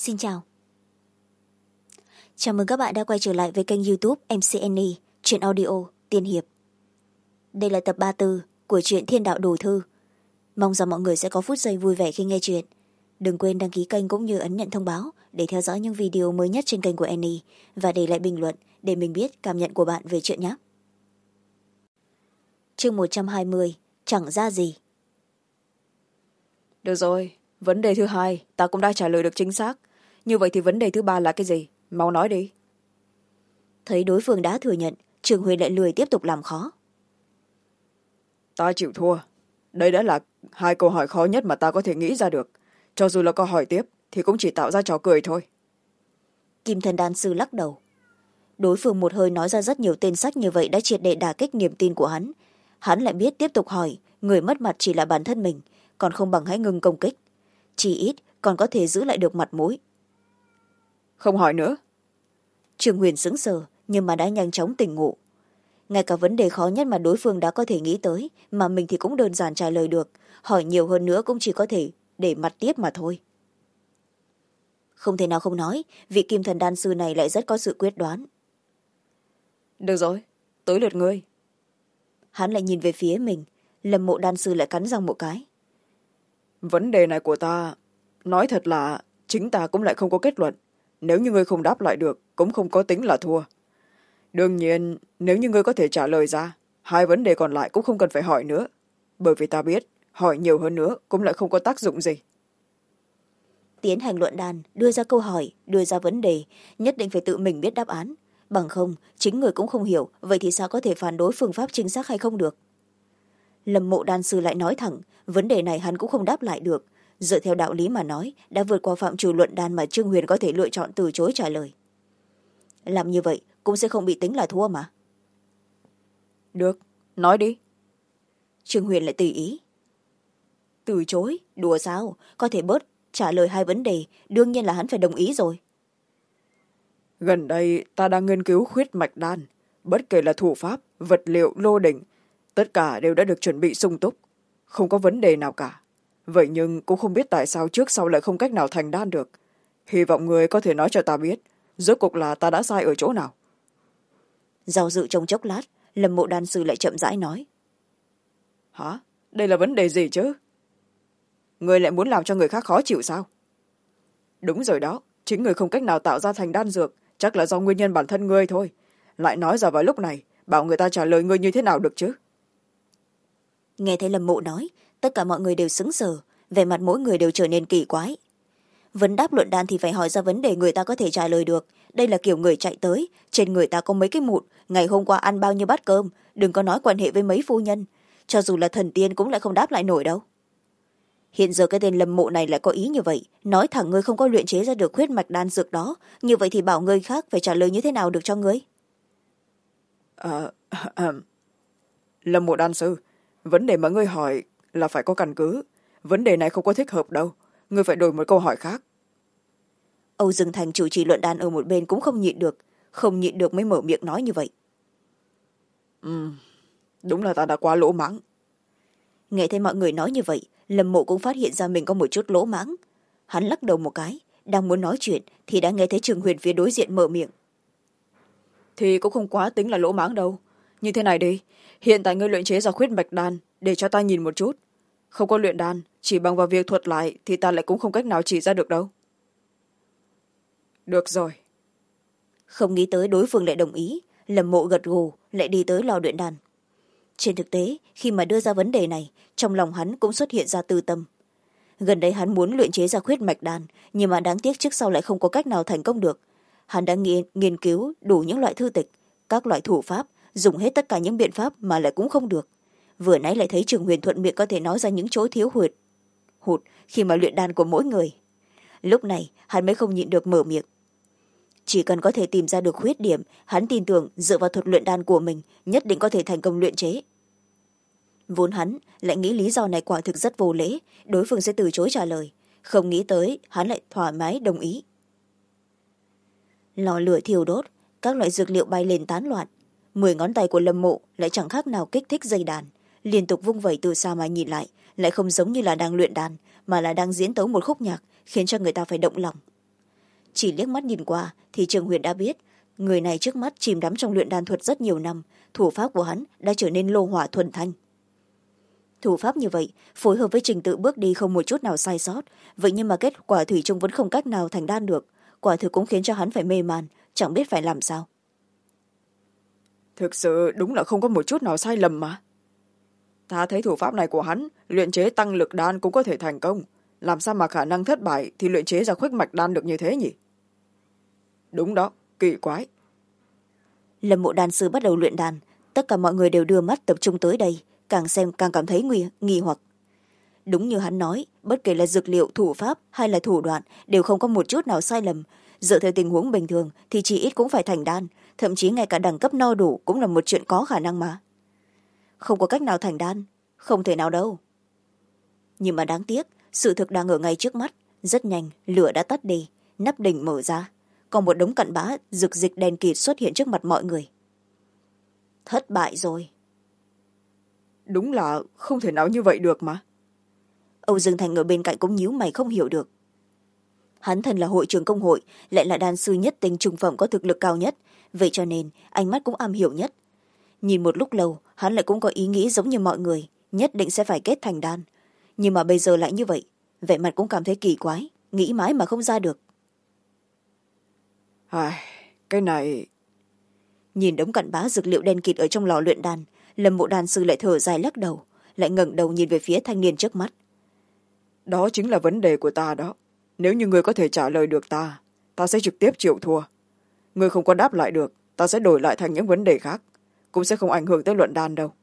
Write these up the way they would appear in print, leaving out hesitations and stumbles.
Xin chào. Chào mừng các bạn đã quay trở lại với kênh YouTube MCNE, truyện audio Tiên Hiệp. Đây là tập 34 của truyện Thiên Đạo Đồ Thư. Mong rằng mọi người sẽ có phút giây vui vẻ khi nghe truyện. Đừng quên đăng ký kênh cũng như ấn nhận thông báo để theo dõi những video mới nhất trên kênh của Annie và để lại bình luận để mình biết cảm nhận của bạn về truyện nhé. Chương 120, chẳng ra gì. Được rồi, vấn đề thứ hai ta cũng đã trả lời được chính xác. Như vậy thì vấn đề thứ ba là cái gì? Mau nói đi. Thấy đối phương đã thừa nhận, Trường Huyền lại lười tiếp tục làm khó. Ta chịu thua. Đây đã là hai câu hỏi khó nhất mà ta có thể nghĩ ra được. Cho dù là câu hỏi tiếp thì cũng chỉ tạo ra trò cười thôi. Kim Thần Đan Sư lắc đầu. Đối phương một hơi nói ra rất nhiều tên sách như vậy đã triệt để đả kích niềm tin của hắn. Hắn lại biết tiếp tục hỏi, người mất mặt chỉ là bản thân mình, còn không bằng hãy ngừng công kích. Chỉ ít còn có thể giữ lại được mặt mũi. Không hỏi nữa. Trường Huyền sững sờ nhưng mà đã nhanh chóng tỉnh ngộ. Ngay cả vấn đề khó nhất mà đối phương đã có thể nghĩ tới mà mình thì cũng đơn giản trả lời được, hỏi nhiều hơn nữa cũng chỉ có thể để mặt tiếp mà thôi. Không thể nào không nói, vị Kim Thần Đan Sư này lại rất có sự quyết đoán. Được rồi, tới lượt ngươi. Hắn lại nhìn về phía mình, Lâm Mộ Đan Sư lại cắn răng một cái. Vấn đề này của ta, nói thật là chính ta cũng lại không có kết luận. Nếu như ngươi không đáp lại được cũng không có tính là thua. Đương nhiên nếu như ngươi có thể trả lời ra, hai vấn đề còn lại cũng không cần phải hỏi nữa, bởi vì ta biết hỏi nhiều hơn nữa cũng lại không có tác dụng gì. Tiến hành luận đàn, đưa ra câu hỏi, đưa ra vấn đề, nhất định phải tự mình biết đáp án, bằng không chính người cũng không hiểu, vậy thì sao có thể phản đối phương pháp chính xác hay không được. Lâm Mộ Đan Sư lại nói thẳng, vấn đề này hắn cũng không đáp lại được, dựa theo đạo lý mà nói đã vượt qua phạm trù luận đàn mà Trương Huyền có thể lựa chọn từ chối trả lời. Làm như vậy cũng sẽ không bị tính là thua mà. Được, nói đi. Trương Huyền lại tùy ý. Từ chối? Đùa sao? Có thể bớt trả lời hai vấn đề, đương nhiên là hắn phải đồng ý rồi. Gần đây ta đang nghiên cứu huyết mạch đan, bất kể là thủ pháp, vật liệu, lô đỉnh, tất cả đều đã được chuẩn bị sung túc, không có vấn đề nào cả. Vậy nhưng cũng không biết tại sao trước sau lại không cách nào thành đan được. Hy vọng người có thể nói cho ta biết rốt cuộc là ta đã sai ở chỗ nào. Do dự trong chốc lát, Lâm Mộ Đan Sư lại chậm rãi nói. Hả? Đây là vấn đề gì chứ? Người lại muốn làm cho người khác khó chịu sao? Đúng rồi đó, chính người không cách nào tạo ra thành đan dược, chắc là do nguyên nhân bản thân ngươi thôi. Lại nói ra vào lúc này, bảo người ta trả lời ngươi như thế nào được chứ? Nghe thấy Lâm Mộ nói, tất cả mọi người đều sững sờ, vẻ mặt mỗi người đều trở nên kỳ quái. Vấn đáp luận đan thì phải hỏi ra vấn đề người ta có thể trả lời được. Đây là kiểu người chạy tới, trên người ta có mấy cái mụn, ngày hôm qua ăn bao nhiêu bát cơm, đừng có nói quan hệ với mấy phu nhân. Cho dù là thần tiên cũng lại không đáp lại nổi đâu. Hiện giờ cái tên Lâm Mộ này lại có ý như vậy, nói thẳng ngươi không có luyện chế ra được huyết mạch đan dược đó, như vậy thì bảo người khác phải trả lời như thế nào được cho ngươi? Lâm Mộ Đan Sư, vấn đề mà ngươi hỏi là phải có căn cứ. Vấn đề này không có thích hợp đâu, ngươi phải đổi một câu hỏi khác. Âu Dương Thành chủ trì luận đan ở một bên cũng không nhịn được mới mở miệng nói như vậy. Đúng là ta đã quá lỗ mãng. Nghe thấy mọi người nói như vậy, Lâm Mộ cũng phát hiện ra mình có một chút lỗ mãng. Hắn lắc đầu một cái, đang muốn nói chuyện thì đã nghe thấy Trường Huyền phía đối diện mở miệng. Thì cũng không quá tính là lỗ mãng đâu. Như thế này đi, hiện tại ngươi luyện chế ra huyết mạch đan để cho ta nhìn một chút. Không có luyện đan, chỉ bằng vào việc thuật lại thì ta lại cũng không cách nào chỉ ra được đâu. Được rồi. Không nghĩ tới đối phương lại đồng ý, Lâm Mộ gật gù lại đi tới lò luyện đan. Trên thực tế, khi mà đưa ra vấn đề này, trong lòng hắn cũng xuất hiện ra tư tâm. Gần đây hắn muốn luyện chế ra huyết mạch đan, nhưng mà đáng tiếc trước sau lại không có cách nào thành công được. Hắn đã nghiên cứu đủ những loại thư tịch, các loại thủ pháp, dùng hết tất cả những biện pháp mà lại cũng không được. Vừa nãy lại thấy Trường Huyền thuận miệng có thể nói ra những chỗ thiếu hụt khi mà luyện đan của mỗi người. Lúc này hắn mới không nhịn được mở miệng. Chỉ cần có thể tìm ra được khuyết điểm, hắn tin tưởng dựa vào thuật luyện đan của mình nhất định có thể thành công luyện chế. Vốn hắn lại nghĩ lý do này quả thực rất vô lễ, đối phương sẽ từ chối trả lời. Không nghĩ tới hắn lại thoải mái đồng ý. Lò lửa thiêu đốt, các loại dược liệu bay lên tán loạn. 10 ngón tay của Lâm Mộ lại chẳng khác nào kích thích dây đàn, liên tục vung vẩy từ xa mà nhìn lại không giống như là đang luyện đàn mà là đang diễn tấu một khúc nhạc, khiến cho người ta phải động lòng. chỉ liếc mắt nhìn qua thì Trường Huyền đã biết người này trước mắt chìm đắm trong luyện đan thuật rất nhiều năm, thủ pháp của hắn đã trở nên lô hỏa thuần thanh. Thủ pháp như vậy phối hợp với trình tự bước đi không một chút nào sai sót, vậy nhưng mà kết quả thủy chung vẫn không cách nào thành đan được, quả thực cũng khiến cho hắn phải mê man, chẳng biết phải làm sao. thực sự đúng là không có một chút nào sai lầm mà. Ta thấy thủ pháp này của hắn luyện chế tăng lực đan cũng có thể thành công, làm sao mà khả năng thất bại thì luyện chế ra khuếch mạch đan được như thế nhỉ? Đúng đó, kỳ quái. Lâm Mộ đan sư bắt đầu luyện đan, tất cả mọi người đều đưa mắt tập trung tới đây, càng xem càng cảm thấy nghi hoặc. Đúng như hắn nói, bất kể là dược liệu, thủ pháp hay là thủ đoạn đều không có một chút nào sai lầm. Dựa theo tình huống bình thường thì chỉ ít cũng phải thành đan, thậm chí ngay cả đẳng cấp no đủ cũng là một chuyện có khả năng mà. Không có cách nào thành đan, không thể nào đâu. Nhưng mà đáng tiếc, sự thực đang ở ngay trước mắt. Rất nhanh, lửa đã tắt đi, nắp đỉnh mở ra, còn một đống cặn bã rực dịch đèn kịt xuất hiện trước mặt mọi người. Thất bại rồi. Đúng là không thể nào như vậy được mà. Âu Dương Thành ở bên cạnh cũng nhíu mày không hiểu được. Hắn thân là hội trưởng công hội, lại là đan sư nhất tinh trung phẩm có thực lực cao nhất, vậy cho nên ánh mắt cũng am hiểu nhất. Nhìn một lúc lâu, hắn lại cũng có ý nghĩ giống như mọi người, nhất định sẽ phải kết thành đan. Nhưng mà bây giờ lại như vậy, vẻ mặt cũng cảm thấy kỳ quái, nghĩ mãi mà không ra được. Cái này... Nhìn đống cặn bã dược liệu đen kịt ở trong lò luyện đan, Lâm Mộ đan sư lại thở dài lắc đầu, lại ngẩng đầu nhìn về phía thanh niên trước mắt. Đó chính là vấn đề của ta đó. Nếu như người có thể trả lời được ta sẽ trực tiếp chịu thua. Người không có đáp lại được, ta sẽ đổi lại thành những vấn đề khác, cũng sẽ không ảnh hưởng tới luận đan đâu.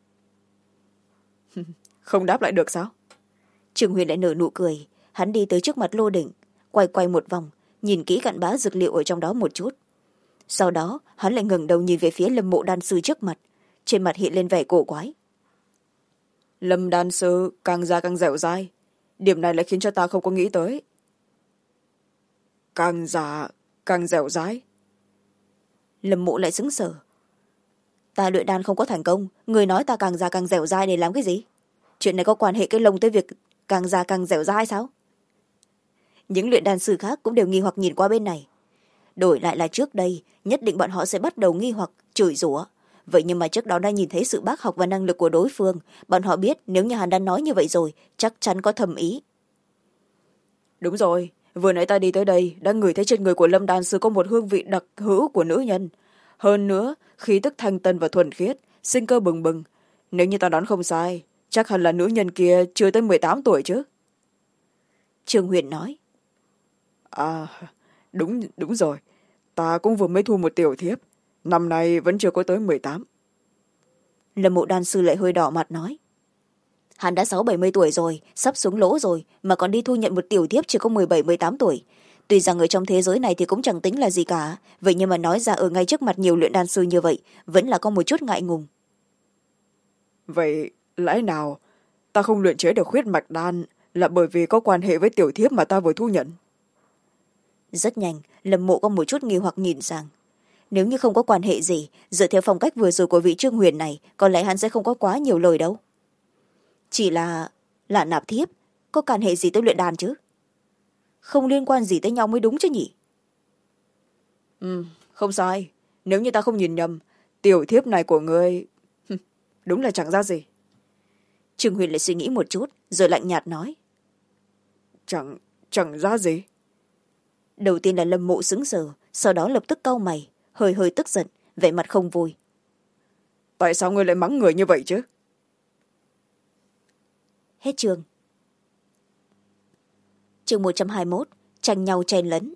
Không đáp lại được sao? Trường Huyền lại nở nụ cười, hắn đi tới trước mặt lô đỉnh, quay quay một vòng, nhìn kỹ cặn bã dược liệu ở trong đó một chút. Sau đó hắn lại ngẩng đầu nhìn về phía Lâm Mộ đan sư trước mặt, trên mặt hiện lên vẻ cổ quái. Lâm đan sư càng già càng dẻo dai, điểm này lại khiến cho ta không có nghĩ tới. Càng già càng dẻo dai? Lâm Mộ lại sững sờ. Ta luyện đan không có thành công, người nói ta càng già càng dẻo dai để làm cái gì? Chuyện này có quan hệ cái lông tới việc càng già càng dẻo dai sao? Những luyện đan sư khác cũng đều nghi hoặc nhìn qua bên này. Đổi lại là trước đây, nhất định bọn họ sẽ bắt đầu nghi hoặc, chửi rủa. Vậy nhưng mà trước đó đã nhìn thấy sự bác học và năng lực của đối phương, bọn họ biết nếu như hắn đã nói như vậy rồi, chắc chắn có thầm ý. Đúng rồi, vừa nãy ta đi tới đây đã ngửi thấy trên người của Lâm đan sư có một hương vị đặc hữu của nữ nhân. Hơn nữa, khí tức thanh tân và thuần khiết, sinh cơ bừng bừng. Nếu như ta đoán không sai, chắc hẳn là nữ nhân kia chưa tới 18 tuổi chứ. Trương Huyền nói. Đúng rồi, ta cũng vừa mới thu một tiểu thiếp, năm nay vẫn chưa có tới 18. Lâm Mộ đan sư lại hơi đỏ mặt nói. Hắn đã 60-70 tuổi rồi, sắp xuống lỗ rồi, mà còn đi thu nhận một tiểu thiếp chỉ có 17-18 tuổi. Tuy rằng ở trong thế giới này thì cũng chẳng tính là gì cả, vậy nhưng mà nói ra ở ngay trước mặt nhiều luyện đan sư như vậy, vẫn là có một chút ngại ngùng. Vậy lẽ nào ta không luyện chế được huyết mạch đan là bởi vì có quan hệ với tiểu thiếp mà ta vừa thu nhận? Rất nhanh, Lâm Mộ có một chút nghi hoặc nhìn sang. Nếu như không có quan hệ gì, dựa theo phong cách vừa rồi của vị Trương Huyền này, có lẽ hắn sẽ không có quá nhiều lời đâu. Chỉ là nạp thiếp, có quan hệ gì tới luyện đan chứ? Không liên quan gì tới nhau mới đúng chứ nhỉ? Không sai, nếu như ta không nhìn nhầm, tiểu thiếp này của ngươi đúng là chẳng ra gì. Trương Huyền lại suy nghĩ một chút, rồi lạnh nhạt nói. Chẳng ra gì? Đầu tiên là Lâm Mộ sững sờ, sau đó lập tức cau mày, hơi hơi tức giận, vẻ mặt không vui. Tại sao ngươi lại mắng người như vậy chứ? Hết chương. Chương 121, tranh nhau chen lấn.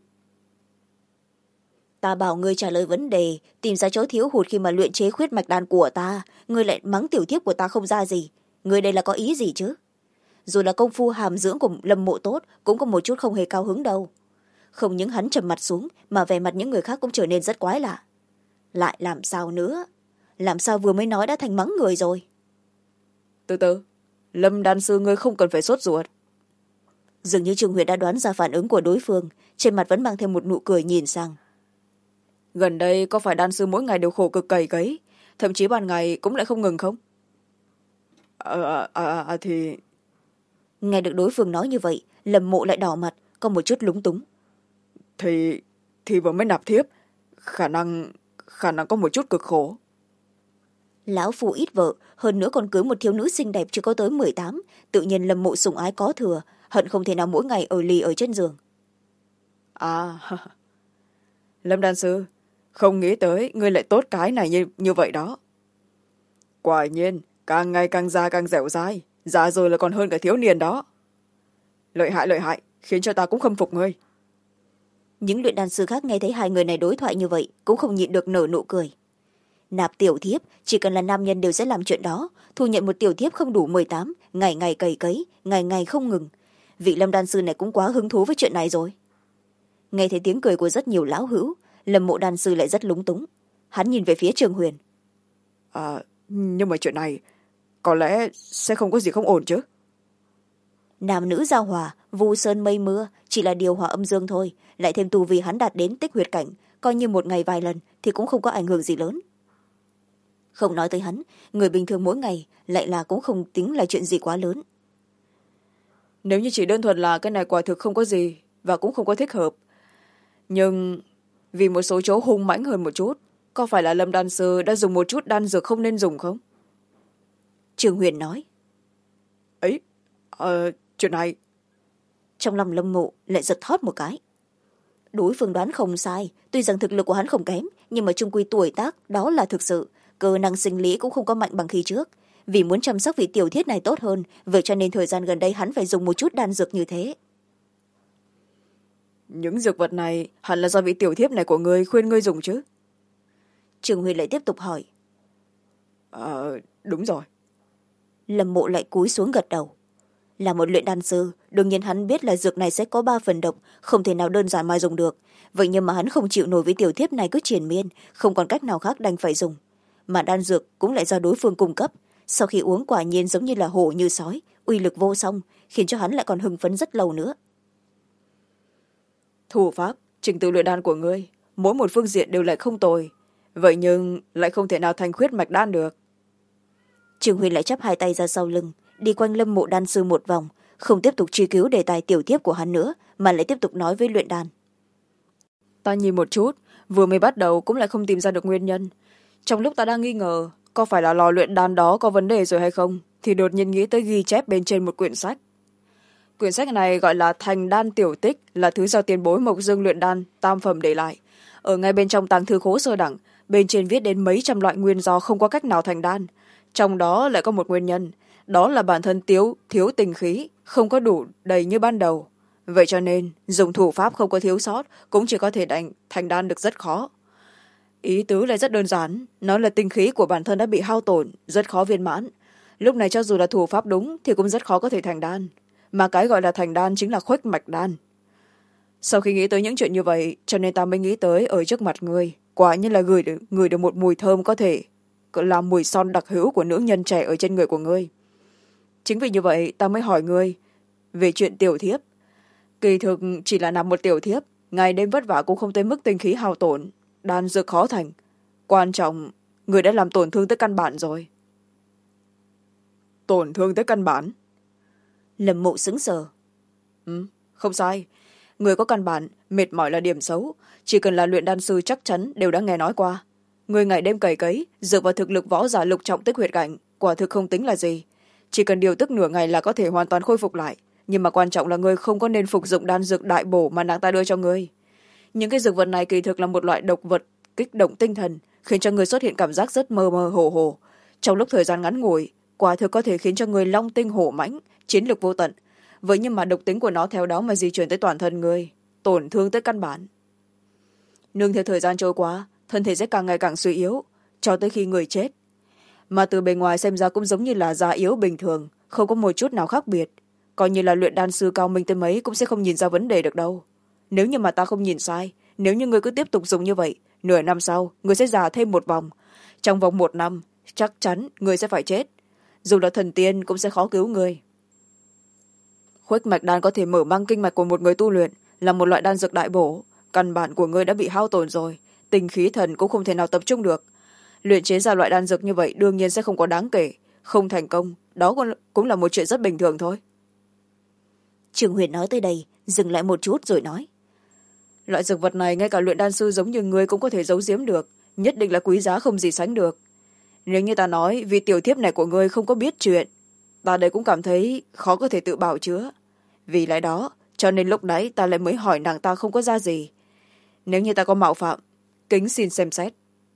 Ta bảo ngươi trả lời vấn đề, tìm ra chỗ thiếu hụt khi mà luyện chế huyết mạch đan của ta, ngươi lại mắng tiểu thiếp của ta không ra gì. Ngươi đây là có ý gì chứ? Dù là công phu hàm dưỡng của Lâm Mộ tốt, cũng có một chút không hề cao hứng đâu. Không những hắn trầm mặt xuống, mà vẻ mặt những người khác cũng trở nên rất quái lạ. Lại làm sao nữa? Làm sao vừa mới nói đã thành mắng người rồi? Từ từ, Lâm đan sư ngươi không cần phải sốt ruột. Dường như Trương Huyền đã đoán ra phản ứng của đối phương, trên mặt vẫn mang thêm một nụ cười nhìn sang. Gần đây có phải đan sư mỗi ngày đều khổ cực cày cấy, thậm chí ban ngày cũng lại không ngừng không? Thì... Nghe được đối phương nói như vậy, Lâm Mộ lại đỏ mặt, có một chút lúng túng. Thì thì vừa mới nạp thiếp, khả năng có một chút cực khổ. Lão phu ít vợ, hơn nữa còn cưới một thiếu nữ xinh đẹp chưa có tới 18, tự nhiên Lâm Mộ sủng ái có thừa, hận không thể nào mỗi ngày ở lì ở trên giường. À, Lâm đan sư, không nghĩ tới ngươi lại tốt cái này như vậy đó. Quả nhiên càng ngày càng già càng dẻo dai, già rồi là còn hơn cả thiếu niên đó. Lợi hại, khiến cho ta cũng khâm phục ngươi. Những luyện đan sư khác nghe thấy hai người này đối thoại như vậy cũng không nhịn được nở nụ cười. Nạp tiểu thiếp, chỉ cần là nam nhân đều sẽ làm chuyện đó, thu nhận một tiểu thiếp không đủ 18, ngày ngày cày cấy, ngày ngày không ngừng. Vị Lâm đan sư này cũng quá hứng thú với chuyện này rồi. Nghe thấy tiếng cười của rất nhiều lão hữu, Lâm Mộ đan sư lại rất lúng túng. Hắn nhìn về phía Trường Huyền. Nhưng mà chuyện này có lẽ sẽ không có gì không ổn chứ. Nam nữ giao hòa, vu sơn mây mưa, chỉ là điều hòa âm dương thôi, lại thêm tu vì hắn đạt đến tích huyệt cảnh, coi như một ngày vài lần thì cũng không có ảnh hưởng gì lớn. Không nói tới hắn, người bình thường mỗi ngày lại là cũng không tính là chuyện gì quá lớn. Nếu như chỉ đơn thuần là cái này quả thực không có gì và cũng không có thích hợp, nhưng vì một số chỗ hung mãnh hơn một chút, có phải là Lâm đan sư đã dùng một chút đan dược không nên dùng không? Trường Huyền nói. Ấy, chuyện này. Trong lòng Lâm Mộ lại giật thót một cái. Đối phương đoán không sai, tuy rằng thực lực của hắn không kém, nhưng mà chung quy tuổi tác đó là thực sự, cơ năng sinh lý cũng không có mạnh bằng khi trước. Vì muốn chăm sóc vị tiểu thiết này tốt hơn, vậy cho nên thời gian gần đây hắn phải dùng một chút đan dược như thế. Những dược vật này hẳn là do vị tiểu thiếp này của ngươi khuyên ngươi dùng chứ? Trường Huyền lại tiếp tục hỏi. Đúng rồi. Lâm Mộ lại cúi xuống gật đầu. Là một luyện đan sư, đương nhiên hắn biết là dược này sẽ có 3 phần độc, không thể nào đơn giản mà dùng được. Vậy nhưng mà hắn không chịu nổi với tiểu thiếp này cứ triền miên, không còn cách nào khác đành phải dùng. Mà đan dược cũng lại do đối phương cung cấp. Sau khi uống quả nhiên giống như là hổ như sói, uy lực vô song, khiến cho hắn lại còn hưng phấn rất lâu nữa. Thủ pháp, trình tự luyện đan của ngươi, mỗi một phương diện đều lại không tồi. Vậy nhưng lại không thể nào thành khuyết mạch đan được. Trường Huyền lại chắp hai tay ra sau lưng, đi quanh Lâm Mộ đan sư một vòng, không tiếp tục truy cứu đề tài tiểu thiếp của hắn nữa, mà lại tiếp tục nói với luyện đan. Ta nhìn một chút, vừa mới bắt đầu cũng lại không tìm ra được nguyên nhân. Trong lúc ta đang nghi ngờ có phải là lò luyện đan đó có vấn đề rồi hay không, thì đột nhiên nghĩ tới ghi chép bên trên một quyển sách. Quyển sách này gọi là Thành Đan Tiểu Tích, là thứ do tiền bối Mộc Dương luyện đan tam phẩm để lại. Ở ngay bên trong tàng thư khố sơ đẳng, bên trên viết đến mấy trăm loại nguyên do không có cách nào thành đan. Trong đó lại có một nguyên nhân, đó là bản thân thiếu tình khí, không có đủ đầy như ban đầu. Vậy cho nên dùng thủ pháp không có thiếu sót cũng chỉ có thể thành đan được rất khó. Ý tứ lại rất đơn giản, nó là tinh khí của bản thân đã bị hao tổn, rất khó viên mãn. Lúc này cho dù là thủ pháp đúng thì cũng rất khó có thể thành đan, mà cái gọi là thành đan chính là khuếch mạch đan. Sau khi nghĩ tới những chuyện như vậy, cho nên ta mới nghĩ tới ở trước mặt ngươi, quả nhiên là ngửi được một mùi thơm có thể làm mùi son đặc hữu của nữ nhân trẻ ở trên người của ngươi. Chính vì như vậy ta mới hỏi ngươi về chuyện tiểu thiếp. Kỳ thực chỉ là nằm một tiểu thiếp, ngày đêm vất vả cũng không tới mức tinh khí hao tổn, đan dược khó thành. Quan trọng, người đã làm tổn thương tới căn bản rồi. Tổn thương tới căn bản? Lâm Mộ sững sờ. Không sai. Người có căn bản, mệt mỏi là điểm xấu. Chỉ cần là luyện đan sư chắc chắn đều đã nghe nói qua. Người ngày đêm cày cấy, dựa vào thực lực võ giả lục trọng tích huyệt cảnh, quả thực không tính là gì. Chỉ cần điều tức nửa ngày là có thể hoàn toàn khôi phục lại. Nhưng mà quan trọng là người không có nên phục dụng đan dược đại bổ mà nàng ta đưa cho người. Những cái dược vật này kỳ thực là một loại độc vật kích động tinh thần, khiến cho người xuất hiện cảm giác rất mơ mơ hồ hồ. Trong lúc thời gian ngắn ngủi, quả thực có thể khiến cho người long tinh hổ mãnh, chiến lược vô tận. Vậy nhưng mà độc tính của nó theo đó mà di chuyển tới toàn thân người, tổn thương tới căn bản. Nương theo thời gian trôi qua, thân thể sẽ càng ngày càng suy yếu, cho tới khi người chết. Mà từ bề ngoài xem ra cũng giống như là già yếu bình thường, không có một chút nào khác biệt. Coi như là luyện đan sư cao minh tới mấy cũng sẽ không nhìn ra vấn đề được đâu. Nếu như mà ta không nhìn sai, nếu như người cứ tiếp tục dùng như vậy, nửa năm sau, người sẽ già thêm một vòng. Trong vòng 1 năm, chắc chắn người sẽ phải chết. Dù là thần tiên cũng sẽ khó cứu người. Khuếch mạch đan có thể mở mang kinh mạch của một người tu luyện, là một loại đan dược đại bổ. Căn bản của ngươi đã bị hao tổn rồi, tinh khí thần cũng không thể nào tập trung được. Luyện chế ra loại đan dược như vậy đương nhiên sẽ không có đáng kể. Không thành công, đó cũng là một chuyện rất bình thường thôi. Trường Huyền nói tới đây, dừng lại một chút rồi nói. loại dược vật này ngay cả luyện đan sư giống như ngươi cũng có thể giấu giếm được, nhất định là quý giá không gì sánh được. Nếu như ta nói vì tiểu thiếp này của ngươi không có biết chuyện, ta đây cũng cảm thấy khó có thể tự bào chữa. Vì lẽ đó cho nên lúc nãy ta lại mới hỏi nàng ta không có ra gì. Nếu như ta có mạo phạm, kính xin xem xét.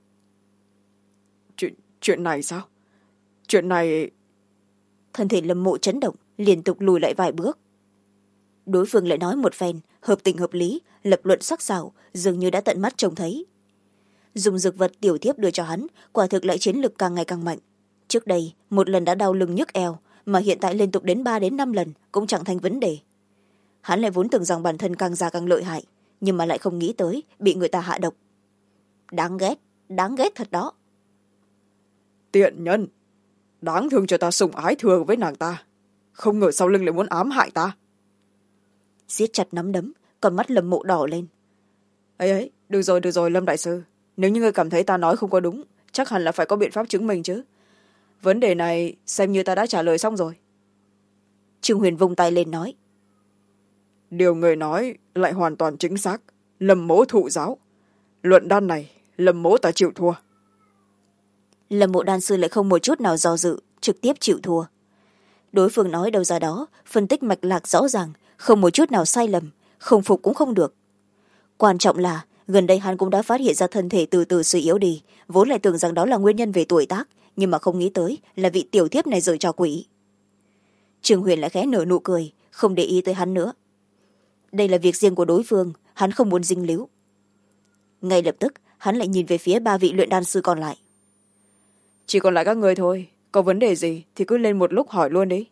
Chuyện này sao? Chuyện này... Thân thể Lâm Mộ chấn động, liên tục lùi lại vài bước. Đối phương lại nói một phen hợp tình hợp lý, lập luận sắc sảo, dường như đã tận mắt trông thấy. Dùng dược vật tiểu thiếp đưa cho hắn, quả thực lại chiến lực càng ngày càng mạnh. Trước đây một lần đã đau lưng nhức eo, mà hiện tại liên tục đến 3 đến 5 lần cũng chẳng thành vấn đề. Hắn lại vốn tưởng rằng bản thân càng già càng lợi hại, nhưng mà lại không nghĩ tới bị người ta hạ độc. Đáng ghét thật đó. Tiện nhân, đáng thương cho ta sủng ái thừa với nàng ta, không ngờ sau lưng lại muốn ám hại ta. Siết chặt nắm đấm, con mắt Lâm Mộ đỏ lên. Ấy, được rồi Lâm đại sư, nếu như ngươi cảm thấy ta nói không có đúng, chắc hẳn là phải có biện pháp chứng minh chứ. Vấn đề này xem như ta đã trả lời xong rồi. Trương Huyền vung tay lên nói. Điều người nói lại hoàn toàn chính xác. Lâm mỗ thụ giáo. Luận đan này Lâm mỗ ta chịu thua. Lâm Mộ đan sư lại không một chút nào do dự, trực tiếp chịu thua. Đối phương nói đâu ra đó, phân tích mạch lạc rõ ràng, không một chút nào sai lầm, không phục cũng không được. Quan trọng là gần đây hắn cũng đã phát hiện ra thân thể từ từ suy yếu đi, vốn lại tưởng rằng đó là nguyên nhân về tuổi tác, nhưng mà không nghĩ tới là vị tiểu thiếp này giở trò quỷ. Trương Huyền lại khẽ nở nụ cười, không để ý tới hắn nữa. Đây là việc riêng của đối phương, hắn không muốn dính líu. Ngay lập tức hắn lại nhìn về phía 3 vị luyện đan sư còn lại. Chỉ còn lại các người thôi, có vấn đề gì thì cứ lên một lúc hỏi luôn đi.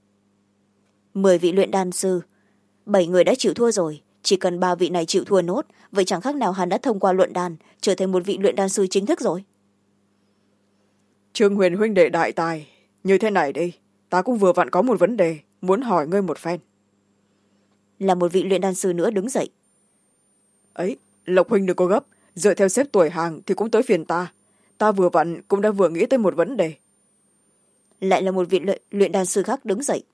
10 vị luyện đan sư, 7 người đã chịu thua rồi, chỉ cần 3 vị này chịu thua nốt, vậy chẳng khác nào hắn đã thông qua luận đan, trở thành một vị luyện đan sư chính thức rồi. Trương Huyền huynh đệ đại tài, như thế này đi, ta cũng vừa vặn có một vấn đề muốn hỏi ngươi một phen. Là một vị luyện đan sư nữa đứng dậy. Ấy, Lộc huynh đừng có gấp, dựa theo xếp tuổi hàng thì cũng tới phiền ta. Ta vừa vặn cũng đã vừa nghĩ tới một vấn đề. Lại là một vị luyện đan sư khác đứng dậy.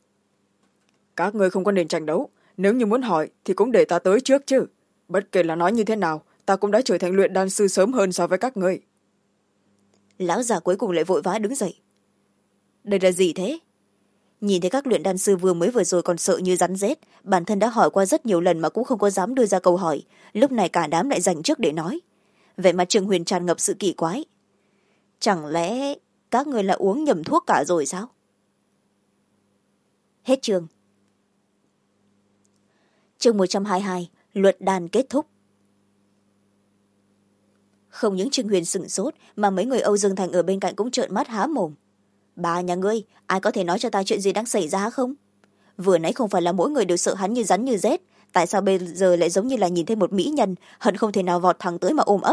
Các ngươi không có nên tranh đấu, nếu như muốn hỏi thì cũng để ta tới trước chứ. Bất kể là nói như thế nào, ta cũng đã trở thành luyện đan sư sớm hơn so với các ngươi. Lão già cuối cùng lại vội vã đứng dậy. Đây là gì thế? Nhìn thấy các luyện đan sư vừa rồi còn sợ như rắn rết, bản thân đã hỏi qua rất nhiều lần mà cũng không có dám đưa ra câu hỏi, lúc này cả đám lại dành trước để nói. Vậy mà Trương Huyền tràn ngập sự kỳ quái. Chẳng lẽ các người là uống nhầm thuốc cả rồi sao? Hết chương. Chương 122, luật đan kết thúc. Không những Trương Huyền sửng sốt mà mấy người Âu Dương Thành ở bên cạnh cũng trợn mắt há mồm. Bà nhà ngươi, ai có thể nói cho ta chuyện gì đang xảy ra không? Vừa nãy không phải là mỗi người đều sợ hắn như rắn như rết, tại sao bây giờ lại giống như là nhìn thấy một mỹ nhân, hận không thể nào vọt thẳng tới mà ôm ấp?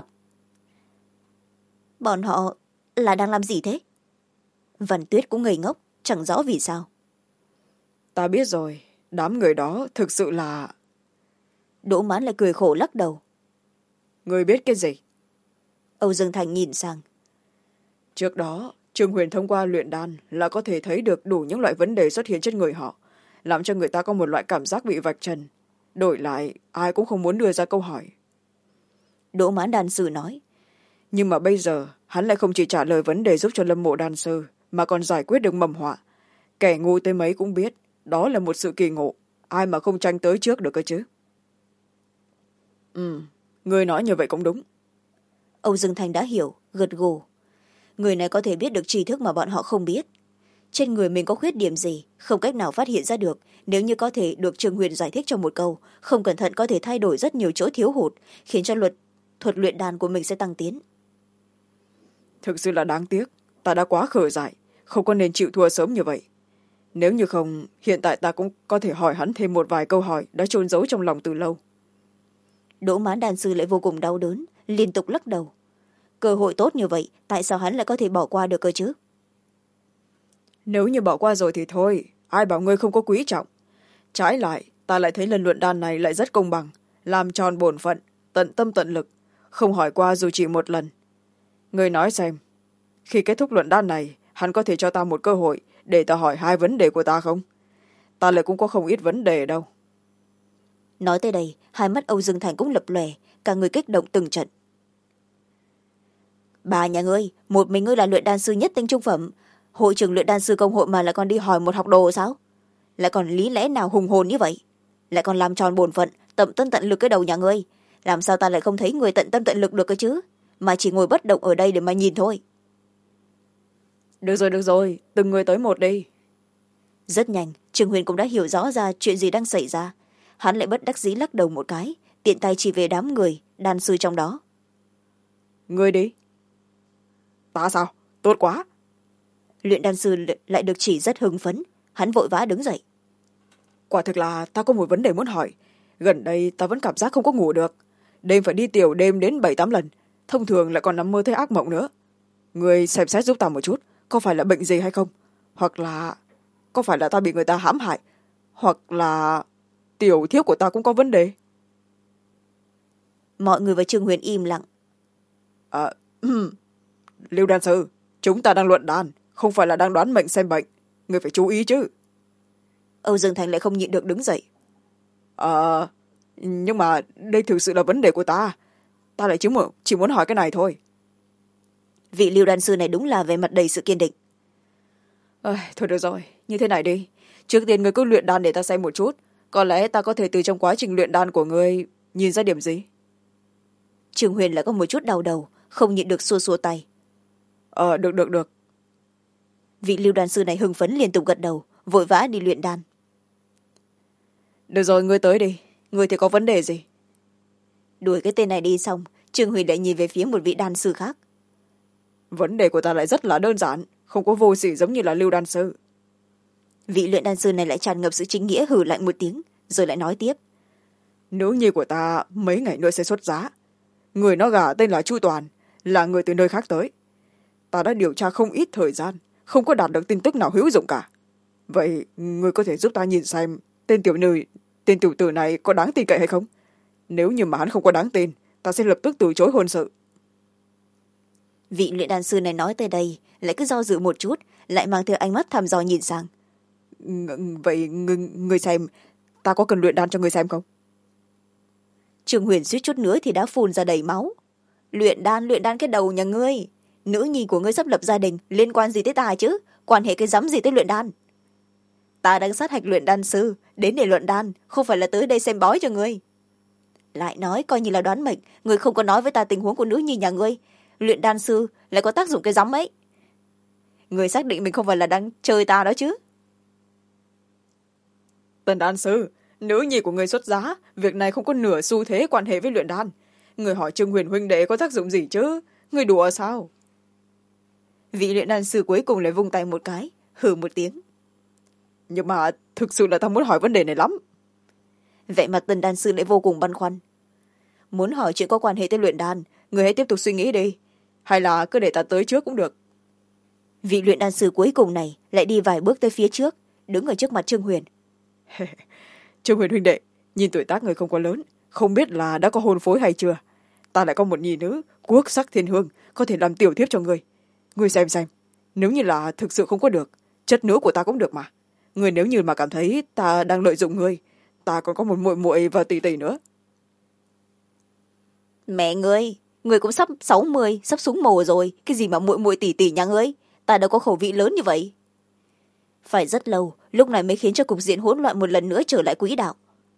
Bọn họ là đang làm gì thế? Văn Tuyết cũng ngây ngốc, chẳng rõ vì sao. Ta biết rồi, đám người đó thực sự là... Đỗ Mãn lại cười khổ lắc đầu. Ngươi biết cái gì? Âu Dương Thành nhìn sang. Trước đó Trương Huyền thông qua luyện đan là có thể thấy được đủ những loại vấn đề xuất hiện trên người họ, làm cho người ta có một loại cảm giác bị vạch trần. Đổi lại ai cũng không muốn đưa ra câu hỏi. Đỗ Mãn đan sư nói. Nhưng mà bây giờ hắn lại không chỉ trả lời vấn đề giúp cho Lâm Mộ đan sư, mà còn giải quyết được mầm họa. Kẻ ngu tới mấy cũng biết đó là một sự kỳ ngộ, ai mà không tranh tới trước được cơ chứ. Ngươi nói như vậy cũng đúng. Âu Dương Thành đã hiểu, gật gù. Người này có thể biết được tri thức mà bọn họ không biết. Trên người mình có khuyết điểm gì, không cách nào phát hiện ra được. Nếu như có thể được Trương Huyền giải thích trong một câu, không cẩn thận có thể thay đổi rất nhiều chỗ thiếu hụt, khiến cho thuật luyện đàn của mình sẽ tăng tiến. Thực sự là đáng tiếc, ta đã quá khờ dại, không có nên chịu thua sớm như vậy. Nếu như không, hiện tại ta cũng có thể hỏi hắn thêm một vài câu hỏi đã chôn giấu trong lòng từ lâu. Đỗ Mãn đàn sư lại vô cùng đau đớn, liên tục lắc đầu. Cơ hội tốt như vậy, tại sao hắn lại có thể bỏ qua được cơ chứ? Nếu như bỏ qua rồi thì thôi, ai bảo ngươi không có quý trọng. Trái lại, ta lại thấy lần luận đan này lại rất công bằng, làm tròn bổn phận, tận tâm tận lực, không hỏi qua dù chỉ một lần. Ngươi nói xem, khi kết thúc luận đan này, hắn có thể cho ta một cơ hội để ta hỏi 2 vấn đề của ta không? Ta lại cũng có không ít vấn đề đâu. nói tới đây hai mắt Âu Dương Thành cũng lập lòe, cả người kích động từng trận. Bà nhà ngươi, một mình ngươi là luyện đan sư nhất tinh trung phẩm, hội trưởng luyện đan sư công hội mà lại còn đi hỏi một học đồ sao? Lại còn lý lẽ nào hùng hồn như vậy? Lại còn làm tròn bổn phận, tận tâm tận lực cái đầu nhà ngươi, làm sao ta lại không thấy người tận tâm tận lực được cơ chứ, mà chỉ ngồi bất động ở đây để mà nhìn thôi. Được rồi, từng người tới một đi. Rất nhanh Trương Huyền cũng đã hiểu rõ ra chuyện gì đang xảy ra. Hắn lại bất đắc dĩ lắc đầu một cái, tiện tay chỉ về đám người đan sư trong đó. Ngươi đi. Ta sao? Tốt quá. Luyện đan sư lại được chỉ rất hưng phấn, hắn vội vã đứng dậy. Quả thực là ta có một vấn đề muốn hỏi. Gần đây ta vẫn cảm giác không có ngủ được, đêm phải đi tiểu đêm đến 7-8 lần, thông thường lại còn nằm mơ thấy ác mộng nữa. Người xem xét giúp ta một chút, có phải là bệnh gì hay không, hoặc là có phải là ta bị người ta hãm hại, hoặc là tiểu thiếp của ta cũng có vấn đề. Mọi người và Trương Huyền im lặng. Lưu đan sư, chúng ta đang luận đan, không phải là đang đoán mệnh xem bệnh, người phải chú ý chứ. Âu Dương Thành lại không nhịn được đứng dậy. Nhưng mà đây thực sự là vấn đề của ta lại chỉ muốn hỏi cái này thôi. Vị Lưu đan sư này đúng là về mặt đầy sự kiên định. Thôi được rồi, như thế này đi, trước tiên người cứ luyện đan để ta xem một chút, có lẽ ta có thể từ trong quá trình luyện đan của người nhìn ra điểm gì. Trương Huyền lại có một chút đau đầu, không nhịn được xua xua tay. Được. Vị Lưu đan sư này hưng phấn liên tục gật đầu, vội vã đi luyện đan. Được rồi, ngươi tới đi, ngươi thì có vấn đề gì? Đuổi cái tên này đi xong, Trương Huyền lại nhìn về phía một vị đan sư khác. Vấn đề của ta lại rất là đơn giản, không có vô sỉ giống như là Lưu đan sư. Vị luyện đan sư này lại tràn ngập sự chính nghĩa, hừ lạnh một tiếng rồi lại nói tiếp. Nữ nhi của ta mấy ngày nữa sẽ xuất giá, người nó gả tên là Chu Toàn, là người từ nơi khác tới. Ta đã điều tra không ít thời gian, không có đạt được tin tức nào hữu dụng cả. Vậy người có thể giúp ta nhìn xem tên tiểu tử này có đáng tin cậy hay không? Nếu như mà hắn không có đáng tin, ta sẽ lập tức từ chối hôn sự. Vị luyện đan sư này nói tới đây lại cứ do dự một chút, lại mang theo ánh mắt thăm dò nhìn sang. Vậy người xem, ta có cần luyện đan cho người xem không? Trương Huyền suýt chút nữa thì đã phun ra đầy máu. Luyện đan cái đầu nhà ngươi, nữ nhi của ngươi sắp lập gia đình, liên quan gì tới ta chứ, quan hệ cái rắm gì tới luyện đan? Ta đang sát hạch luyện đan sư, đến để luận đan, không phải là tới đây xem bói cho ngươi. Lại nói coi như là đoán mệnh, ngươi không có nói với ta tình huống của nữ nhi nhà ngươi, luyện đan sư lại có tác dụng cái rắm ấy. Ngươi xác định mình không phải là đang chơi ta đó chứ? Tần đan sư, nữ nhi của người xuất giá, việc này không có nửa xu thế quan hệ với luyện đan. Người hỏi Trương Huyền huynh đệ có tác dụng gì chứ? Người đùa sao? Vị luyện đan sư cuối cùng lại vung tay một cái, hừ một tiếng. Nhưng mà thực sự là ta muốn hỏi vấn đề này lắm. Vậy mà Tần đan sư lại vô cùng băn khoăn. Muốn hỏi chuyện có quan hệ tới luyện đan, người hãy tiếp tục suy nghĩ đi, hay là cứ để ta tới trước cũng được. Vị luyện đan sư cuối cùng này lại đi vài bước tới phía trước, đứng ở trước mặt Trương Huyền. Trương Huyền huynh đệ, nhìn tuổi tác người không quá lớn, không biết là đã có hôn phối hay chưa. Ta lại có một nhi nữ quốc sắc thiên hương, có thể làm tiểu thiếp cho người. Người xem, nếu như là thực sự không có được, chất nữ của ta cũng được mà. Người nếu như mà cảm thấy ta đang lợi dụng người, ta còn có một muội muội và tỷ tỷ nữa. Mẹ ngươi cũng sắp 60, sắp xuống mồ rồi, cái gì mà muội muội tỷ tỷ nhà ngươi, ta đâu có khẩu vị lớn như vậy. Phải rất lâu, lúc này mới khiến cho cục diện hỗn loạn một lần nữa trở lại quỹ đạo.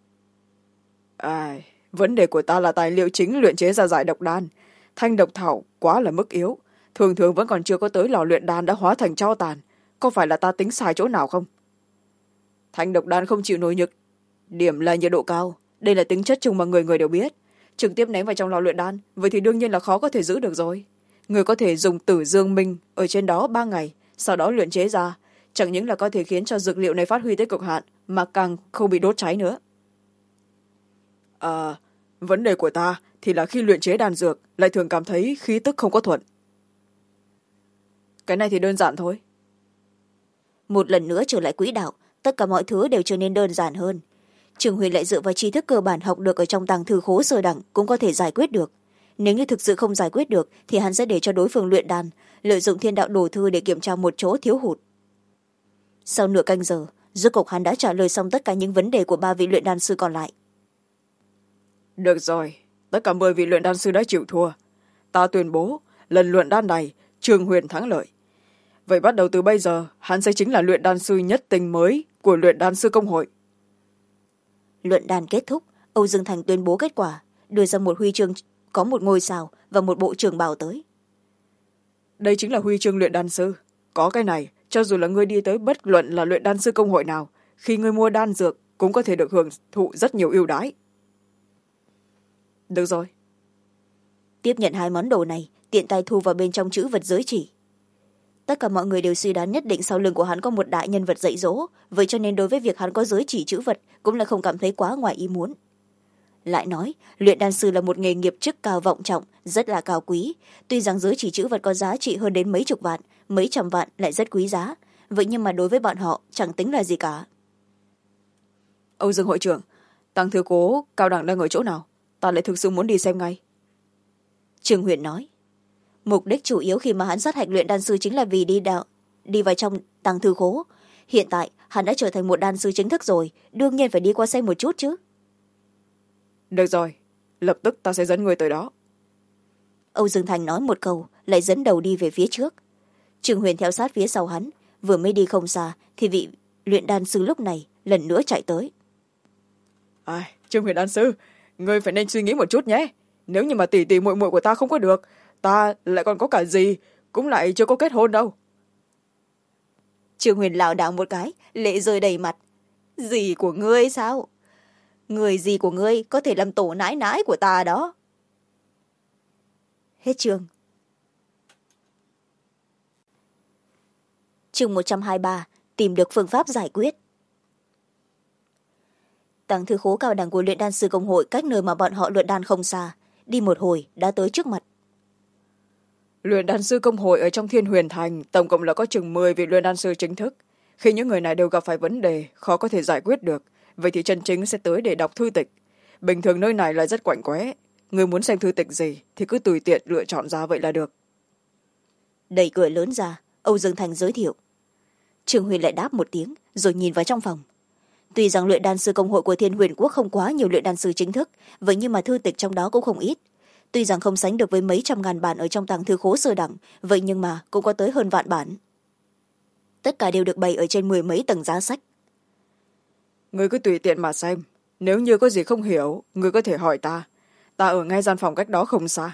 Vấn đề của ta là tài liệu chính luyện chế ra giải độc đan, thanh độc thảo quá là mức yếu, thường thường vẫn còn chưa có tới lò luyện đan đã hóa thành tro tàn. Có phải là ta tính sai chỗ nào không? Thanh độc đan không chịu nổi nhược điểm là nhiệt độ cao, đây là tính chất chung mà người người đều biết. Trực tiếp ném vào trong lò luyện đan, vậy thì đương nhiên là khó có thể giữ được rồi. Người có thể dùng tử dương minh ở trên đó 3 ngày, sau đó luyện chế ra, chẳng những là có thể khiến cho dược liệu này phát huy tới cực hạn, mà càng không bị đốt cháy nữa. Vấn đề của ta thì là khi luyện chế đan dược lại thường cảm thấy khí tức không có thuận. Cái này thì đơn giản thôi. Một lần nữa trở lại quỹ đạo, tất cả mọi thứ đều trở nên đơn giản hơn. Trường Huyền lại dựa vào tri thức cơ bản học được ở trong tàng thư khố sơ đẳng cũng có thể giải quyết được. Nếu như thực sự không giải quyết được thì hắn sẽ để cho đối phương luyện đan, lợi dụng thiên đạo đồ thư để kiểm tra một chỗ thiếu hụt. Sau nửa canh giờ, rốt cục hắn đã trả lời xong tất cả những vấn đề của ba vị luyện đan sư còn lại. Được rồi, tất cả 10 vị luyện đan sư đã chịu thua. Ta tuyên bố lần luyện đan này Trương Huyền thắng lợi. Vậy bắt đầu từ bây giờ hắn sẽ chính là luyện đan sư nhất tinh mới của luyện đan sư công hội. Luận đàn kết thúc, Âu Dương Thành tuyên bố kết quả, đưa ra một huy chương có một ngôi sao và một bộ trường bào tới. Đây chính là huy chương luyện đan sư. Có cái này, cho dù là ngươi đi tới bất luận là luyện đan sư công hội nào, khi ngươi mua đan dược cũng có thể được hưởng thụ rất nhiều ưu đãi. Được rồi. Tiếp nhận hai món đồ này, tiện tay thu vào bên trong chữ vật giới chỉ. Tất cả mọi người đều suy đoán nhất định sau lưng của hắn có một đại nhân vật dạy dỗ, vậy cho nên đối với việc hắn có giới chỉ chữ vật cũng là không cảm thấy quá ngoài ý muốn. Lại nói, luyện đan sư là một nghề nghiệp chức cao vọng trọng, rất là cao quý. Tuy rằng giới chỉ chữ vật có giá trị hơn đến mấy chục vạn, mấy trăm vạn lại rất quý giá. Vậy nhưng mà đối với bọn họ chẳng tính là gì cả. Âu Dương hội trưởng, Tăng Thư Cố cao đẳng đang ở chỗ nào? Ta lại thực sự muốn đi xem ngay. Trương Huyền nói. Mục đích chủ yếu khi mà hắn sát hạch luyện đan sư chính là vì đi vào trong Tăng Thư Khố. Hiện tại hắn đã trở thành một đan sư chính thức rồi, đương nhiên phải đi qua xem một chút chứ. Được rồi, lập tức ta sẽ dẫn người tới đó. Âu Dương Thành nói một câu, lại dẫn đầu đi về phía trước. Trương Huyền theo sát phía sau hắn, vừa mới đi không xa thì vị luyện đan sư lúc này lần nữa chạy tới. Trương Huyền đan sư, ngươi phải nên suy nghĩ một chút nhé. Nếu như mà tỷ tỷ muội muội của ta không có được, ta lại còn có cả gì, cũng lại chưa có kết hôn đâu. Trương Huyền lảo đảo một cái, lệ rơi đầy mặt. Gì của ngươi sao? Người gì của ngươi có thể làm tổ nãi nãi của ta đó. Hết chương. Chương 123, tìm được phương pháp giải quyết. Tàng thư khố cao đẳng của luyện đan sư công hội cách nơi mà bọn họ luyện đan không xa, đi một hồi đã tới trước mặt. Luyện đan sư công hội ở trong Thiên Huyền Thành tổng cộng là có chừng 10 vị luyện đan sư chính thức. Khi những người này đều gặp phải vấn đề khó có thể giải quyết được, vậy thì chân chính sẽ tới để đọc thư tịch. Bình thường nơi này lại rất quạnh quẽ, người muốn xem thư tịch gì thì cứ tùy tiện lựa chọn ra vậy là được. Đẩy cửa lớn ra, Âu Dương Thành giới thiệu. Trương Huyền lại đáp một tiếng rồi nhìn vào trong phòng. Tuy rằng luyện đan sư công hội của Thiên Huyền Quốc không quá nhiều luyện đan sư chính thức, vậy nhưng mà thư tịch trong đó cũng không ít. Tuy rằng không sánh được với mấy trăm ngàn bản ở trong tàng thư khố sơ đẳng, vậy nhưng mà cũng có tới hơn vạn bản. Tất cả đều được bày ở trên 10 mấy tầng giá sách. Người cứ tùy tiện mà xem, nếu như có gì không hiểu người có thể hỏi ta. Ta ở ngay gian phòng cách đó không xa.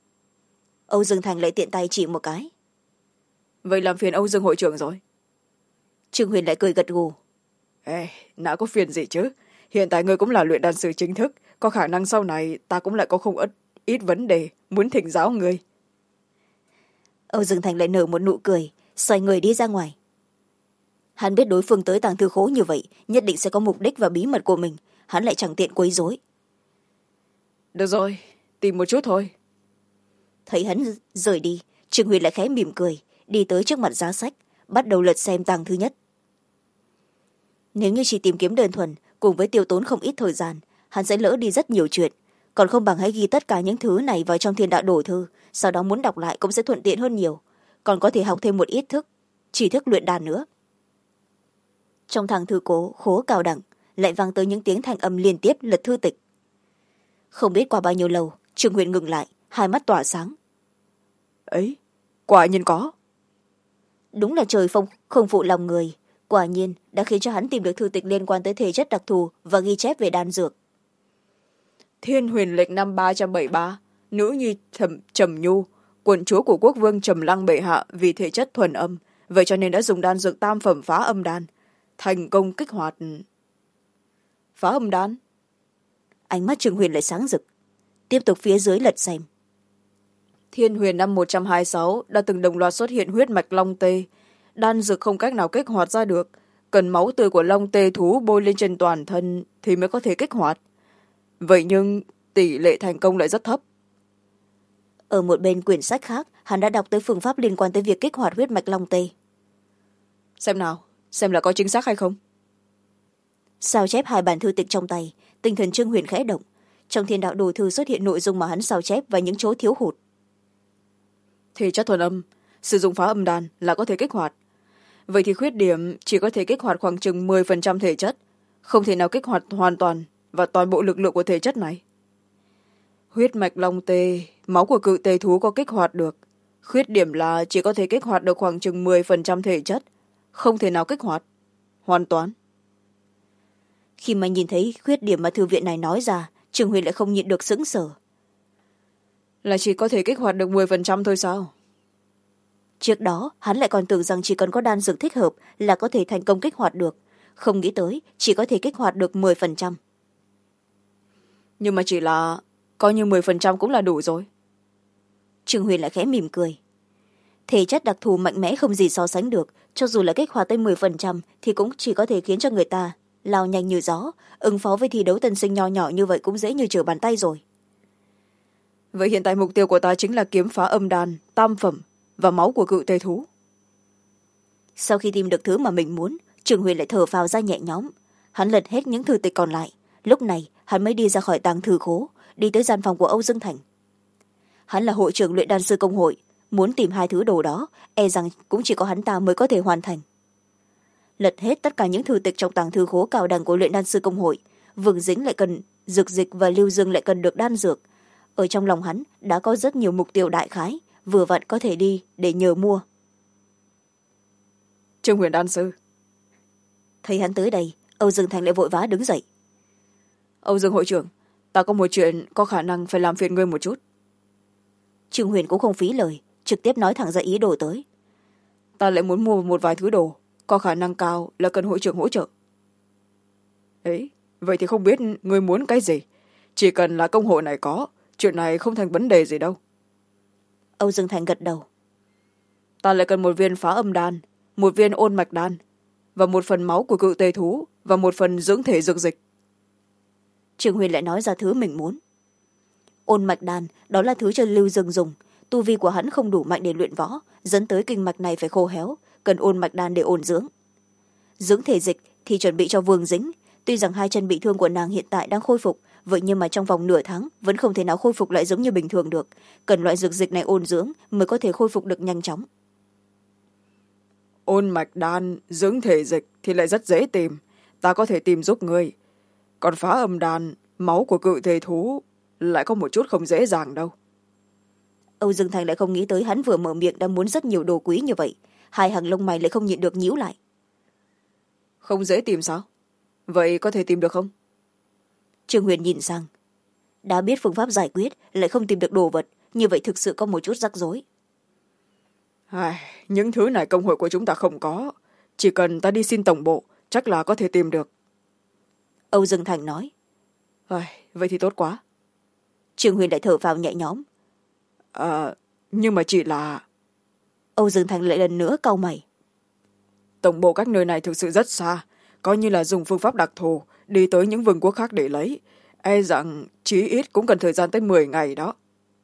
Âu Dương Thành lại tiện tay chỉ một cái. Vậy làm phiền Âu Dương hội trưởng rồi. Trương Huyền lại cười gật gù. Nào có phiền gì chứ, hiện tại ngươi cũng là luyện đan sư chính thức, có khả năng sau này ta cũng lại có không ít vấn đề muốn thỉnh giáo ngươi. Âu Dương Thành lại nở một nụ cười, xoay người đi ra ngoài. Hắn biết đối phương tới tàng thư khố như vậy nhất định sẽ có mục đích và bí mật của mình, hắn lại chẳng tiện quấy rối. Được rồi, tìm một chút thôi. Thấy hắn rời đi, Trương Huyền lại khẽ mỉm cười, đi tới trước mặt giá sách, bắt đầu lật xem tàng thứ nhất. Nếu như chỉ tìm kiếm đơn thuần cùng với tiêu tốn không ít thời gian, hắn sẽ lỡ đi rất nhiều chuyện, còn không bằng hãy ghi tất cả những thứ này vào trong thiên đạo đồ thư, sau đó muốn đọc lại cũng sẽ thuận tiện hơn nhiều, còn có thể học thêm một ít tri thức luyện đàn nữa. Trong tàng thư khố cao đẳng lại vang tới những tiếng thanh âm liên tiếp lật thư tịch. Không biết qua bao nhiêu lâu, Trương Huyền ngừng lại, hai mắt tỏa sáng. Ấy, quả nhiên có. Đúng là trời không phụ lòng người, quả nhiên đã khiến cho hắn tìm được thư tịch liên quan tới thể chất đặc thù và ghi chép về đan dược. Thiên Huyền Lịch năm 373, nữ nhi Trầm Nhu, quận chúa của quốc vương Trầm Lăng bệ hạ vì thể chất thuần âm, vậy cho nên đã dùng đan dược tam phẩm phá âm đan, thành công kích hoạt. Phá âm đan? Ánh mắt Trương Huyền lại sáng rực, tiếp tục phía dưới lật xem. Thiên Huyền năm 126 đã từng đồng loạt xuất hiện huyết mạch long tê, đan dược không cách nào kích hoạt ra được, cần máu tươi của long tê thú bôi lên trên toàn thân thì mới có thể kích hoạt. Vậy nhưng tỷ lệ thành công lại rất thấp. Ở một bên quyển sách khác, hắn đã đọc tới phương pháp liên quan tới việc kích hoạt huyết mạch long tê. Xem nào, xem là có chính xác hay không. Sao chép hai bản thư tịch trong tay, tinh thần Trương Huyền khẽ động. Trong thiên đạo đồ thư xuất hiện nội dung mà hắn sao chép và những chỗ thiếu hụt. Thể chất thuần âm, sử dụng phá âm đan là có thể kích hoạt. Vậy thì khuyết điểm chỉ có thể kích hoạt khoảng chừng 10% thể chất, không thể nào kích hoạt hoàn toàn và toàn bộ lực lượng của thể chất này. Huyết mạch long tê, máu của cự tê thú có kích hoạt được. Khuyết điểm là chỉ có thể kích hoạt được khoảng chừng 10% thể chất, không thể nào kích hoạt hoàn toàn. Khi mà nhìn thấy khuyết điểm mà thư viện này nói ra, Trương Huyền lại không nhịn được sững sờ. Là chỉ có thể kích hoạt được 10% thôi sao? Trước đó hắn lại còn tưởng rằng chỉ cần có đan dược thích hợp là có thể thành công kích hoạt được, không nghĩ tới chỉ có thể kích hoạt được 10%. Nhưng mà chỉ là coi như 10% cũng là đủ rồi. Trương Huyền lại khẽ mỉm cười. Thể chất đặc thù mạnh mẽ không gì so sánh được, cho dù là kích hoạt tới 10% thì cũng chỉ có thể khiến cho người ta lao nhanh như gió, ứng phó với thi đấu tân sinh nho nhỏ như vậy cũng dễ như trở bàn tay rồi. Vậy hiện tại mục tiêu của ta chính là kiếm phá âm đan, tam phẩm và máu của cự tê thú. Sau khi tìm được thứ mà mình muốn, Trương Huyền lại thở phào ra nhẹ nhõm. Hắn lật hết những thư tịch còn lại, lúc này hắn mới đi ra khỏi tàng thư khố, đi tới gian phòng của Âu Dương Thành. Hắn là hội trưởng luyện đan sư công hội, muốn tìm hai thứ đồ đó e rằng cũng chỉ có hắn ta mới có thể hoàn thành. Lật hết tất cả những thư tịch trong tàng thư khố cao đẳng của luyện đan sư công hội, Vương Dính lại cần dược dịch và Lưu Dương lại cần được đan dược. Ở trong lòng hắn đã có rất nhiều mục tiêu đại khái, vừa vặn có thể đi để nhờ mua. Trương Huyền đan sư. Thấy hắn tới đây, Âu Dương Thành lại vội vã đứng dậy. Âu Dương hội trưởng, ta có một chuyện có khả năng phải làm phiền ngươi một chút. Trương Huyền cũng không phí lời, trực tiếp nói thẳng ra ý đồ tới. Ta lại muốn mua một vài thứ đồ, có khả năng cao là cần hội trưởng hỗ trợ. Ấy, vậy thì không biết ngươi muốn cái gì? Chỉ cần là công hội này có, chuyện này không thành vấn đề gì đâu. Âu Dương Thành gật đầu. Ta lại cần một viên phá âm đan, một viên ôn mạch đan, và một phần máu của cự tê thú, và một phần dưỡng thể dược dịch. Trương Huyền lại nói ra thứ mình muốn. Ôn mạch đan, đó là thứ cho Lưu Dương dùng. Tu vi của hắn không đủ mạnh để luyện võ, dẫn tới kinh mạch này phải khô héo, cần ôn mạch đan để ổn dưỡng. Dưỡng thể dịch thì chuẩn bị cho Vương Dính. Tuy rằng hai chân bị thương của nàng hiện tại đang khôi phục, vậy nhưng mà trong vòng nửa tháng vẫn không thể nào khôi phục lại giống như bình thường được. Cần loại dược dịch này ổn dưỡng mới có thể khôi phục được nhanh chóng. Ôn mạch đan, dưỡng thể dịch thì lại rất dễ tìm, ta có thể tìm giúp ngươi. Còn phá âm đan, máu của cự tê thú lại có một chút không dễ dàng đâu. Âu Dương Thành lại không nghĩ tới hắn vừa mở miệng đã muốn rất nhiều đồ quý như vậy. Hai hàng lông mày lại không nhịn được nhíu lại. Không dễ tìm sao? Vậy có thể tìm được không? Trương Huyền nhìn sang. Đã biết phương pháp giải quyết lại không tìm được đồ vật, như vậy thực sự có một chút rắc rối. Những thứ này công hội của chúng ta không có, chỉ cần ta đi xin tổng bộ chắc là có thể tìm được. Âu Dương Thành nói. Vậy thì tốt quá. Trương Huyền lại thở phào nhẹ nhõm. Nhưng mà chỉ là... Âu Dương Thành lại lần nữa cau mày. Tổng bộ các nơi này thực sự rất xa, coi như là dùng phương pháp đặc thù đi tới những vương quốc khác để lấy, e rằng chí ít cũng cần thời gian tới 10 ngày đó.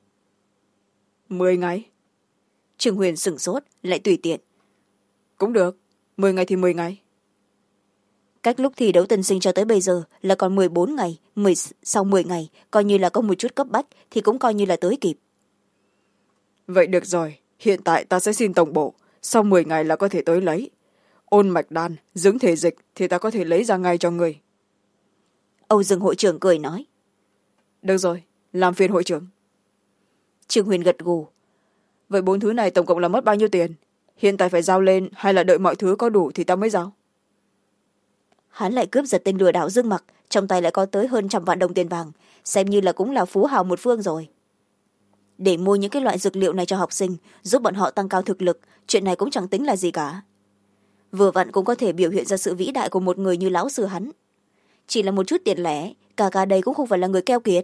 10 ngày? Trương Huyền sửng sốt, lại tùy tiện. Cũng được, 10 ngày thì 10 ngày. Cách lúc thi đấu tân sinh cho tới bây giờ là còn 14 ngày, sau 10 ngày, coi như là có một chút cấp bách thì cũng coi như là tới kịp. Vậy được rồi, hiện tại ta sẽ xin tổng bộ, sau 10 ngày là có thể tới lấy. Ôn mạch đan, dưỡng thể dịch thì ta có thể lấy ra ngay cho người. Âu Dương hội trưởng cười nói. Được rồi, làm phiền hội trưởng. Trương Huyền gật gù. Vậy 4 thứ này tổng cộng là mất bao nhiêu tiền? Hiện tại phải giao lên hay là đợi mọi thứ có đủ thì ta mới giao? Hắn lại cướp giật tên lừa đảo Dương Mặc, trong tay lại có tới hơn 100 vạn đồng tiền vàng, xem như là cũng là phú hào một phương rồi. Để mua những cái loại dược liệu này cho học sinh, giúp bọn họ tăng cao thực lực, chuyện này cũng chẳng tính là gì cả. Vừa vặn cũng có thể biểu hiện ra sự vĩ đại của một người như lão sư hắn. Chỉ là một chút tiền lẻ, cả đây cũng không phải là người keo kiệt.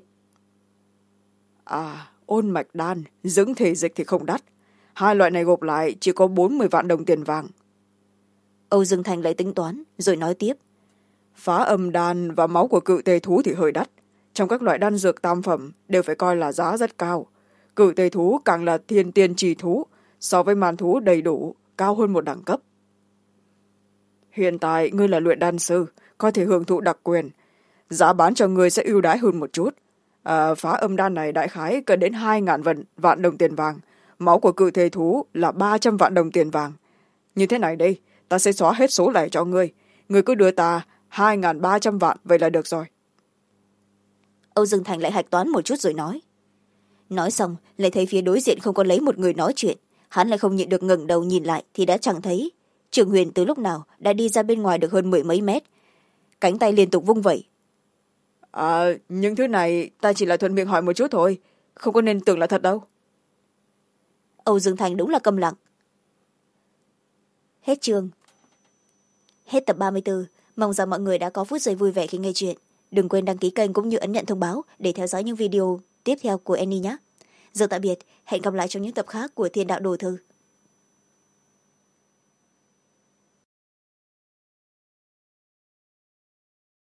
Ôn mạch đan, dưỡng thể dịch thì không đắt. Hai loại này gộp lại chỉ có 40 vạn đồng tiền vàng. Âu Dương Thành lại tính toán, rồi nói tiếp. Phá âm đan và máu của cự tê thú thì hơi đắt. Trong các loại đan dược tam phẩm đều phải coi là giá rất cao. Cự tê thú càng là thiên tiên trì thú, so với màn thú đầy đủ, cao hơn một đẳng cấp. Hiện tại ngươi là luyện đan sư, có thể hưởng thụ đặc quyền. Giá bán cho ngươi sẽ ưu đãi hơn một chút. Phá âm đan này đại khái cần đến 2.000 vạn đồng tiền vàng. Máu của cự tê thú là 300 vạn đồng tiền vàng. Như thế này đây, ta sẽ xóa hết số lẻ cho ngươi. Ngươi cứ đưa ta 2.300 vạn, vậy là được rồi. Âu Dương Thành lại hạch toán một chút rồi nói. nói xong lại thấy phía đối diện không có lấy một người nói chuyện. Hắn lại không nhịn được ngẩng đầu nhìn lại thì đã chẳng thấy Trường Huyền từ lúc nào đã đi ra bên ngoài được hơn 10 mấy mét, cánh tay liên tục vung vẩy. Những thứ này ta chỉ là thuận miệng hỏi một chút thôi, không có nên tưởng là thật đâu. Âu Dương Thành đúng là câm lặng. Hết chương. Hết tập 34. Mong rằng mọi người đã có phút giây vui vẻ khi nghe chuyện. Đừng quên đăng ký kênh cũng như ấn nhận thông báo để theo dõi những video tiếp theo của Annie nhé. Giờ tạm biệt, hẹn gặp lại trong những tập khác của Thiên Đạo Đồ Thư.